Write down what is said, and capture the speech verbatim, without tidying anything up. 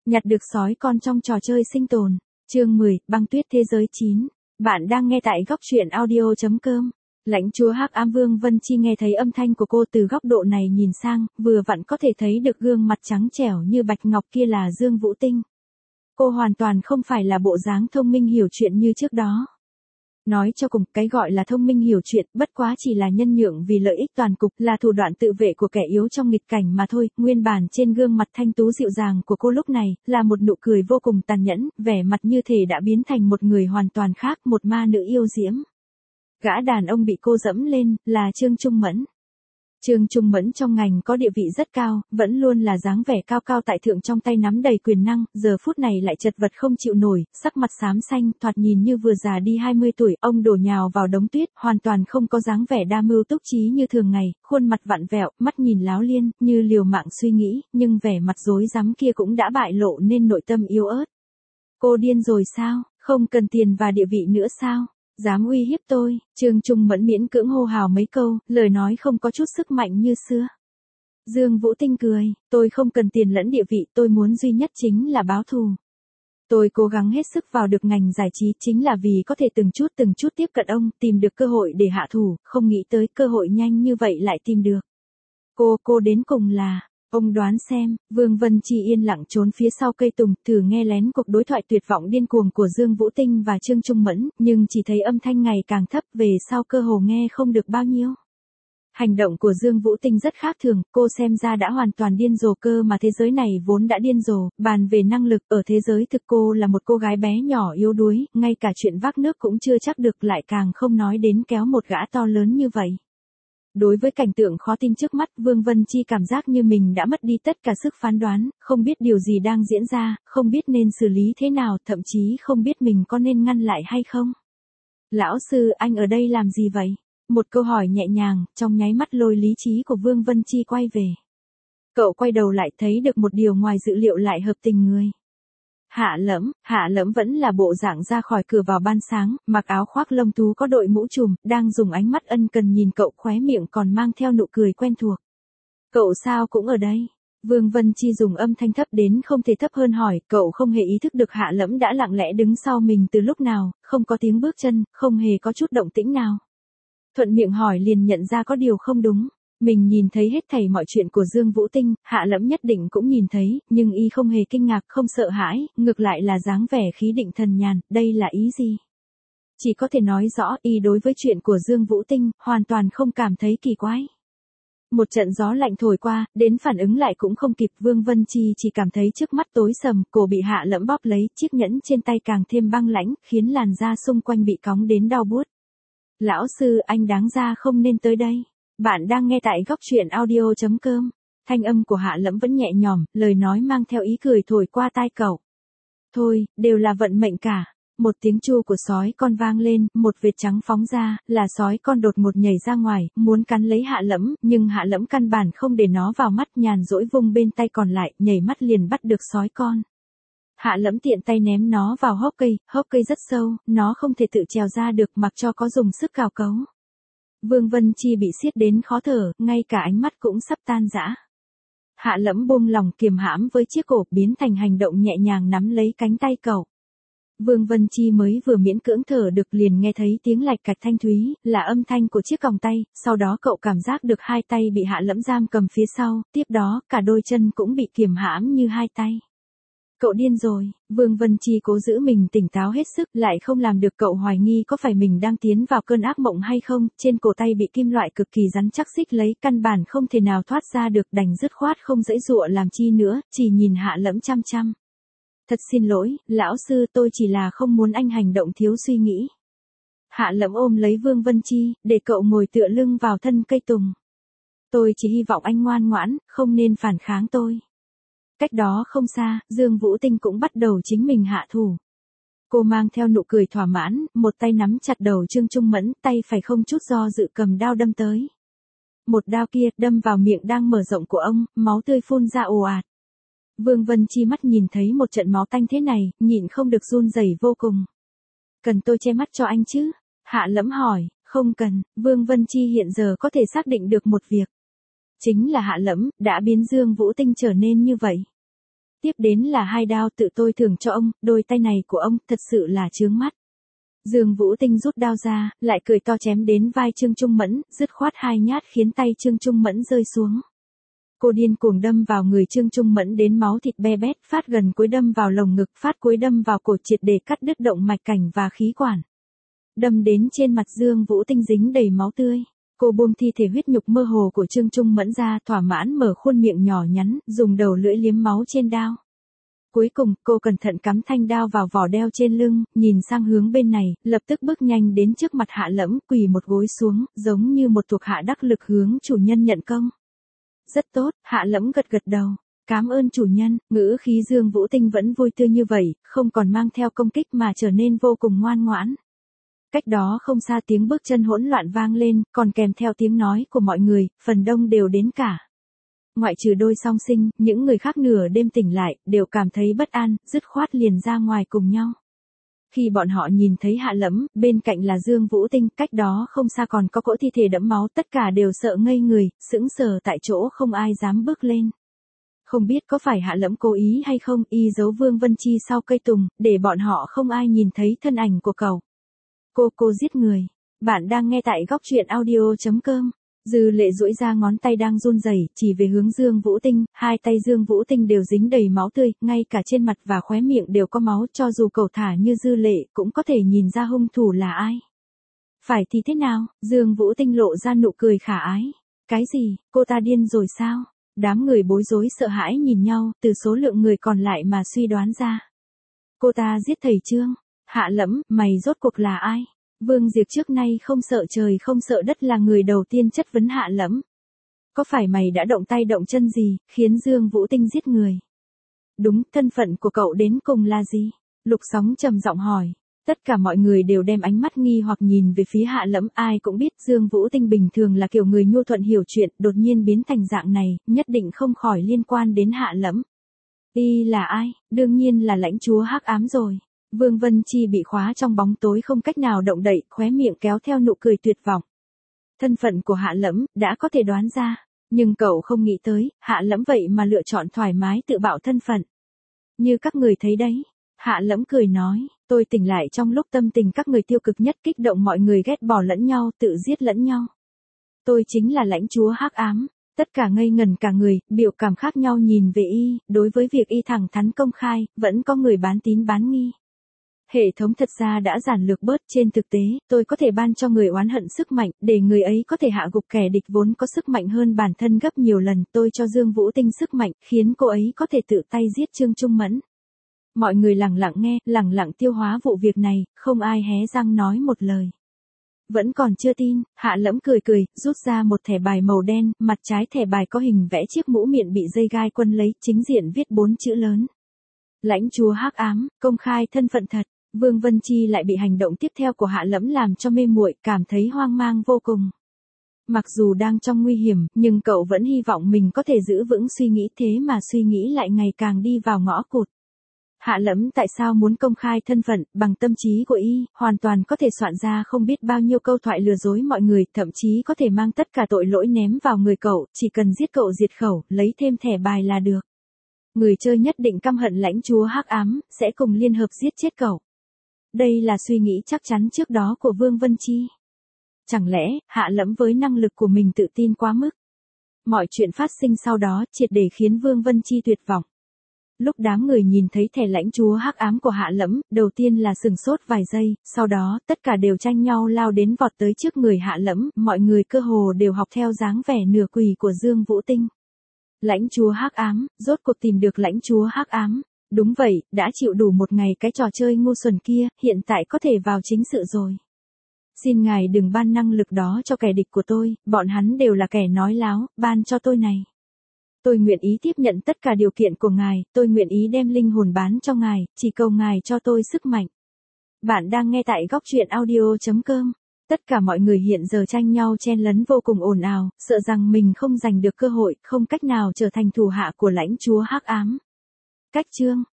Nhặt được sói con trong trò chơi sinh tồn. Chương mười, băng tuyết thế giới chín. Bạn đang nghe tại góc truyện audio chấm com. Lãnh chúa Hắc Ám Vương Vân Chi nghe thấy âm thanh của cô từ góc độ này nhìn sang, vừa vặn có thể thấy được gương mặt trắng trẻo như bạch ngọc kia là Dương Vũ Tinh. Cô hoàn toàn không phải là bộ dáng thông minh hiểu chuyện như trước đó. Nói cho cùng, cái gọi là thông minh hiểu chuyện, bất quá chỉ là nhân nhượng vì lợi ích toàn cục, là thủ đoạn tự vệ của kẻ yếu trong nghịch cảnh mà thôi. Nguyên bản trên gương mặt thanh tú dịu dàng của cô lúc này, là một nụ cười vô cùng tàn nhẫn, vẻ mặt như thể đã biến thành một người hoàn toàn khác, một ma nữ yêu diễm. Gã đàn ông bị cô dẫm lên, là Trương Trung Mẫn. Trương Trung Mẫn trong ngành có địa vị rất cao, vẫn luôn là dáng vẻ cao cao tại thượng trong tay nắm đầy quyền năng, giờ phút này lại chật vật không chịu nổi, sắc mặt xám xanh, thoạt nhìn như vừa già đi hai mươi tuổi, ông đổ nhào vào đống tuyết, hoàn toàn không có dáng vẻ đa mưu túc trí như thường ngày, khuôn mặt vặn vẹo, mắt nhìn láo liên, như liều mạng suy nghĩ, nhưng vẻ mặt rối rắm kia cũng đã bại lộ nên nội tâm yếu ớt. Cô điên rồi sao, không cần tiền và địa vị nữa sao? Dám uy hiếp tôi, Trương Trung Mẫn miễn cưỡng hô hào mấy câu, lời nói không có chút sức mạnh như xưa. Dương Vũ Tinh cười, tôi không cần tiền lẫn địa vị, tôi muốn duy nhất chính là báo thù. Tôi cố gắng hết sức vào được ngành giải trí chính là vì có thể từng chút từng chút tiếp cận ông, tìm được cơ hội để hạ thủ, không nghĩ tới cơ hội nhanh như vậy lại tìm được. Cô, cô đến cùng là... Ông đoán xem, Vương Vân Chi yên lặng trốn phía sau cây tùng, thử nghe lén cuộc đối thoại tuyệt vọng điên cuồng của Dương Vũ Tinh và Trương Trung Mẫn, nhưng chỉ thấy âm thanh ngày càng thấp, về sau cơ hồ nghe không được bao nhiêu. Hành động của Dương Vũ Tinh rất khác thường, cô xem ra đã hoàn toàn điên rồ cơ mà thế giới này vốn đã điên rồ, bàn về năng lực, ở thế giới thực cô là một cô gái bé nhỏ yếu đuối, ngay cả chuyện vác nước cũng chưa chắc được, lại càng không nói đến kéo một gã to lớn như vậy. Đối với cảnh tượng khó tin trước mắt, Vương Vân Chi cảm giác như mình đã mất đi tất cả sức phán đoán, không biết điều gì đang diễn ra, không biết nên xử lý thế nào, thậm chí không biết mình có nên ngăn lại hay không. Lão sư, anh ở đây làm gì vậy? Một câu hỏi nhẹ nhàng, trong nháy mắt lôi lý trí của Vương Vân Chi quay về. Cậu quay đầu lại thấy được một điều ngoài dự liệu lại hợp tình người. Hạ Lẫm, Hạ Lẫm vẫn là bộ dạng ra khỏi cửa vào ban sáng, mặc áo khoác lông thú có đội mũ trùm, đang dùng ánh mắt ân cần nhìn cậu, khóe miệng còn mang theo nụ cười quen thuộc. Cậu sao cũng ở đây? Vương Vân Chi dùng âm thanh thấp đến không thể thấp hơn hỏi, cậu không hề ý thức được Hạ Lẫm đã lặng lẽ đứng sau mình từ lúc nào, không có tiếng bước chân, không hề có chút động tĩnh nào. Thuận miệng hỏi liền nhận ra có điều không đúng. Mình nhìn thấy hết thảy mọi chuyện của Dương Vũ Tinh, Hạ Lẫm nhất định cũng nhìn thấy, nhưng y không hề kinh ngạc, không sợ hãi, ngược lại là dáng vẻ khí định thần nhàn, đây là ý gì? Chỉ có thể nói rõ y đối với chuyện của Dương Vũ Tinh, hoàn toàn không cảm thấy kỳ quái. Một trận gió lạnh thổi qua, đến phản ứng lại cũng không kịp, Vương Vân Chi chỉ cảm thấy trước mắt tối sầm, cổ bị Hạ Lẫm bóp lấy, chiếc nhẫn trên tay càng thêm băng lãnh, khiến làn da xung quanh bị cóng đến đau buốt. Lão sư, anh đáng ra không nên tới đây. Bạn đang nghe tại góc truyện audio chấm com. Thanh âm của Hạ Lẫm vẫn nhẹ nhõm, lời nói mang theo ý cười thổi qua tai cậu. Thôi, đều là vận mệnh cả. Một tiếng chu của sói con vang lên, một vệt trắng phóng ra, là sói con đột ngột nhảy ra ngoài, muốn cắn lấy Hạ Lẫm, nhưng Hạ Lẫm căn bản không để nó vào mắt, nhàn rỗi vung bên tay còn lại, nhảy mắt liền bắt được sói con. Hạ Lẫm tiện tay ném nó vào hốc cây, hốc cây rất sâu, nó không thể tự trèo ra được, mặc cho có dùng sức cào cấu. Vương Vân Chi bị siết đến khó thở, ngay cả ánh mắt cũng sắp tan rã. Hạ Lẫm buông lòng kiềm hãm với chiếc cổ, biến thành hành động nhẹ nhàng nắm lấy cánh tay cậu. Vương Vân Chi mới vừa miễn cưỡng thở được liền nghe thấy tiếng lạch cạch thanh thúy, là âm thanh của chiếc còng tay, sau đó cậu cảm giác được hai tay bị Hạ Lẫm giam cầm phía sau, tiếp đó cả đôi chân cũng bị kiềm hãm như hai tay. Cậu điên rồi, Vương Vân Chi cố giữ mình tỉnh táo hết sức, lại không làm được, cậu hoài nghi có phải mình đang tiến vào cơn ác mộng hay không, trên cổ tay bị kim loại cực kỳ rắn chắc xích lấy, căn bản không thể nào thoát ra được, đành dứt khoát không giãy giụa làm chi nữa, chỉ nhìn Hạ Lẫm chăm chăm. Thật xin lỗi, lão sư, tôi chỉ là không muốn anh hành động thiếu suy nghĩ. Hạ Lẫm ôm lấy Vương Vân Chi, để cậu ngồi tựa lưng vào thân cây tùng. Tôi chỉ hy vọng anh ngoan ngoãn, không nên phản kháng tôi. Cách đó không xa, Dương Vũ Tinh cũng bắt đầu chính mình hạ thủ. Cô mang theo nụ cười thỏa mãn, một tay nắm chặt đầu Trương Trung Mẫn, tay phải không chút do dự cầm đao đâm tới. Một đao kia đâm vào miệng đang mở rộng của ông, máu tươi phun ra ồ ạt. Vương Vân Chi mắt nhìn thấy một trận máu tanh thế này, nhịn không được run rẩy vô cùng. Cần tôi che mắt cho anh chứ? Hạ Lẫm hỏi. Không cần, Vương Vân Chi hiện giờ có thể xác định được một việc. Chính là Hạ Lẫm đã biến Dương Vũ Tinh trở nên như vậy. Tiếp đến là hai đao tự tôi thưởng cho ông, đôi tay này của ông thật sự là chướng mắt. Dương Vũ Tinh rút đao ra, lại cười to chém đến vai Trương Trung Mẫn, dứt khoát hai nhát khiến tay Trương Trung Mẫn rơi xuống. Cô điên cuồng đâm vào người Trương Trung Mẫn đến máu thịt be bét, phát gần cuối đâm vào lồng ngực, phát cuối đâm vào cổ, triệt để cắt đứt động mạch cảnh và khí quản. Đâm đến trên mặt Dương Vũ Tinh dính đầy máu tươi. Cô buông thi thể huyết nhục mơ hồ của Trương Trung Mẫn ra, thỏa mãn mở khuôn miệng nhỏ nhắn, dùng đầu lưỡi liếm máu trên đao. Cuối cùng, cô cẩn thận cắm thanh đao vào vỏ đeo trên lưng, nhìn sang hướng bên này, lập tức bước nhanh đến trước mặt Hạ Lẫm, quỳ một gối xuống, giống như một thuộc hạ đắc lực hướng chủ nhân nhận công. Rất tốt, Hạ Lẫm gật gật đầu. Cám ơn chủ nhân, ngữ khí Dương Vũ Tinh vẫn vui tươi như vậy, không còn mang theo công kích mà trở nên vô cùng ngoan ngoãn. Cách đó không xa tiếng bước chân hỗn loạn vang lên, còn kèm theo tiếng nói của mọi người, phần đông đều đến cả. Ngoại trừ đôi song sinh, những người khác nửa đêm tỉnh lại, đều cảm thấy bất an, dứt khoát liền ra ngoài cùng nhau. Khi bọn họ nhìn thấy Hạ Lẫm, bên cạnh là Dương Vũ Tinh, cách đó không xa còn có cỗ thi thể đẫm máu, tất cả đều sợ ngây người, sững sờ tại chỗ không ai dám bước lên. Không biết có phải Hạ Lẫm cố ý hay không, y giấu Vương Vân Chi sau cây tùng, để bọn họ không ai nhìn thấy thân ảnh của cậu. Cô cô giết người. Bạn đang nghe tại góc truyện audio chấm com. Dư Lệ duỗi ra ngón tay đang run rẩy, chỉ về hướng Dương Vũ Tinh, hai tay Dương Vũ Tinh đều dính đầy máu tươi, ngay cả trên mặt và khóe miệng đều có máu, cho dù cẩu thả như Dư Lệ cũng có thể nhìn ra hung thủ là ai. Phải thì thế nào? Dương Vũ Tinh lộ ra nụ cười khả ái. Cái gì, cô ta điên rồi sao? Đám người bối rối sợ hãi nhìn nhau, từ số lượng người còn lại mà suy đoán ra. Cô ta giết thầy Trương. Hạ Lẫm, mày rốt cuộc là ai? Vương Diệp trước nay không sợ trời không sợ đất là người đầu tiên chất vấn Hạ Lẫm. Có phải mày đã động tay động chân gì, khiến Dương Vũ Tinh giết người? Đúng, thân phận của cậu đến cùng là gì? Lục Sóng trầm giọng hỏi. Tất cả mọi người đều đem ánh mắt nghi hoặc nhìn về phía Hạ Lẫm, ai cũng biết Dương Vũ Tinh bình thường là kiểu người nhu thuận hiểu chuyện, đột nhiên biến thành dạng này, nhất định không khỏi liên quan đến Hạ Lẫm. Y là ai? Đương nhiên là lãnh chúa hắc ám rồi. Vương Vân Chi bị khóa trong bóng tối không cách nào động đậy, khóe miệng kéo theo nụ cười tuyệt vọng. Thân phận của Hạ Lẫm đã có thể đoán ra, nhưng cậu không nghĩ tới, Hạ Lẫm vậy mà lựa chọn thoải mái tự bạo thân phận. Như các người thấy đấy, Hạ Lẫm cười nói, tôi tỉnh lại trong lúc tâm tình các người tiêu cực nhất, kích động mọi người ghét bỏ lẫn nhau, tự giết lẫn nhau. Tôi chính là lãnh chúa hắc ám. Tất cả ngây ngần cả người, biểu cảm khác nhau nhìn về y, đối với việc y thẳng thắn công khai, vẫn có người bán tín bán nghi. Hệ thống thật ra đã giản lược bớt, trên thực tế, tôi có thể ban cho người oán hận sức mạnh, để người ấy có thể hạ gục kẻ địch vốn có sức mạnh hơn bản thân gấp nhiều lần, tôi cho Dương Vũ Tinh sức mạnh, khiến cô ấy có thể tự tay giết Trương Trung Mẫn. Mọi người lặng lặng nghe, lặng lặng tiêu hóa vụ việc này, không ai hé răng nói một lời. Vẫn còn chưa tin, Hạ Lẫm cười cười, rút ra một thẻ bài màu đen, mặt trái thẻ bài có hình vẽ chiếc mũ miệng bị dây gai quân lấy, chính diện viết bốn chữ lớn. Lãnh chúa hắc ám, công khai thân phận thật. Vương Vân Chi lại bị hành động tiếp theo của Hạ Lẫm làm cho mê muội, cảm thấy hoang mang vô cùng. Mặc dù đang trong nguy hiểm, nhưng cậu vẫn hy vọng mình có thể giữ vững suy nghĩ, thế mà suy nghĩ lại ngày càng đi vào ngõ cụt. Hạ Lẫm tại sao muốn công khai thân phận, bằng tâm trí của y, hoàn toàn có thể soạn ra không biết bao nhiêu câu thoại lừa dối mọi người, thậm chí có thể mang tất cả tội lỗi ném vào người cậu, chỉ cần giết cậu diệt khẩu, lấy thêm thẻ bài là được. Người chơi nhất định căm hận lãnh chúa hắc ám, sẽ cùng liên hợp giết chết cậu. Đây là suy nghĩ chắc chắn trước đó của Vương Vân Chi. Chẳng lẽ, Hạ Lẫm với năng lực của mình tự tin quá mức? Mọi chuyện phát sinh sau đó, triệt để khiến Vương Vân Chi tuyệt vọng. Lúc đám người nhìn thấy thẻ lãnh chúa hắc ám của Hạ Lẫm, đầu tiên là sừng sốt vài giây, sau đó, tất cả đều tranh nhau lao đến vọt tới trước người Hạ Lẫm, mọi người cơ hồ đều học theo dáng vẻ nửa quỳ của Dương Vũ Tinh. Lãnh chúa hắc ám, rốt cuộc tìm được lãnh chúa hắc ám. Đúng vậy, đã chịu đủ một ngày cái trò chơi ngu xuẩn kia, hiện tại có thể vào chính sự rồi. Xin ngài đừng ban năng lực đó cho kẻ địch của tôi, bọn hắn đều là kẻ nói láo, ban cho tôi này. Tôi nguyện ý tiếp nhận tất cả điều kiện của ngài, tôi nguyện ý đem linh hồn bán cho ngài, chỉ cầu ngài cho tôi sức mạnh. Bạn đang nghe tại góc truyện audio chấm com. Tất cả mọi người hiện giờ tranh nhau chen lấn vô cùng ồn ào, sợ rằng mình không giành được cơ hội, không cách nào trở thành thủ hạ của lãnh chúa hắc ám. Cách chương